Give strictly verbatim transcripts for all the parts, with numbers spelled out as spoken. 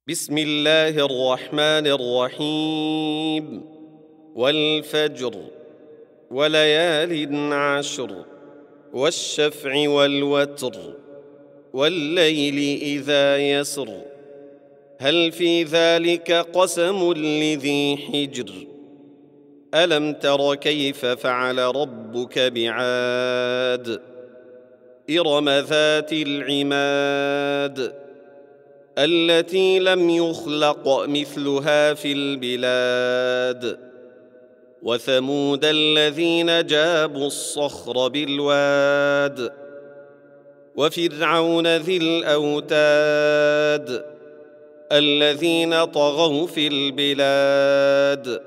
بسم الله الرحمن الرحيم. والفجر وليال عشر والشفع والوتر والليل إذا يسر هل في ذلك قسم لذي حجر ألم تر كيف فعل ربك بعاد إرم ذات العماد التي لم يخلق مثلها في البلاد وثمود الذين جابوا الصخر بالواد وفرعون ذي الأوتاد الذين طغوا في البلاد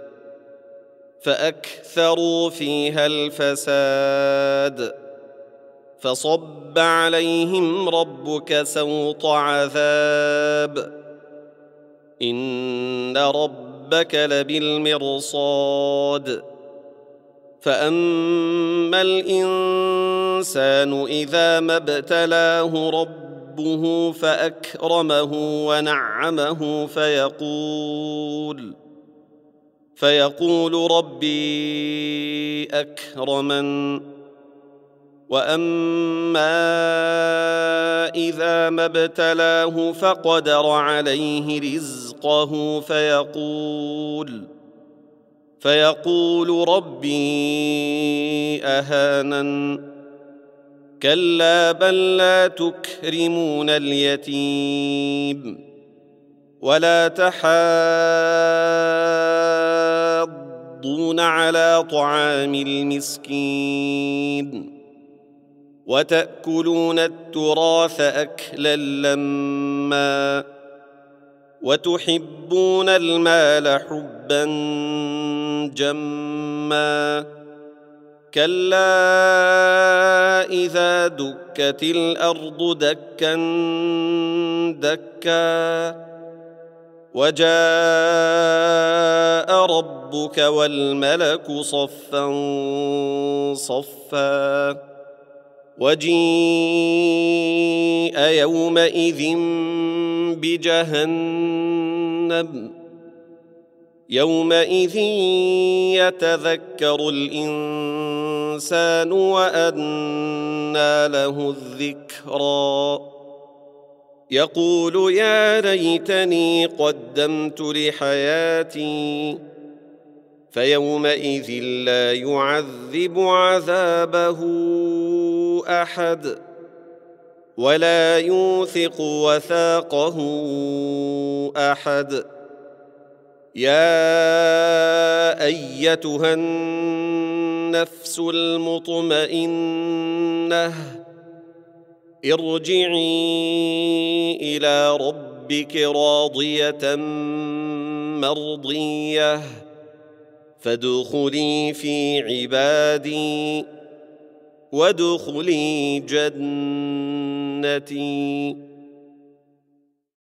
فأكثروا فيها الفساد فصب عليهم ربك سوط عذاب إن ربك لبالمرصاد فأما الإنسان إذا ما ابتلاه ربه فأكرمه ونعمه فيقول فيقول ربي أكرمن وأما إذا ما ابتلاه فقدر عليه رزقه فيقول فيقول ربي أهانن كلا بل لا تكرمون اليتيم ولا تحاضون على طعام المسكين وتأكلون التراث أكلا لما وتحبون المال حبا جما كلا إذا دكت الأرض دكا دكا وجاء ربك والملك صفا صفا وجيء يومئذ بجهنم يومئذ يتذكر الإنسان وأنى له الذكرى يقول يا ليتني قدمت لحياتي فيومئذ لا يعذب عذابه أحد ولا يوثق وثاقه أحد يا أيتها النفس المطمئنة ارجعي إلى ربك راضية مرضية فادخلي في عبادي وادخلي جنتي.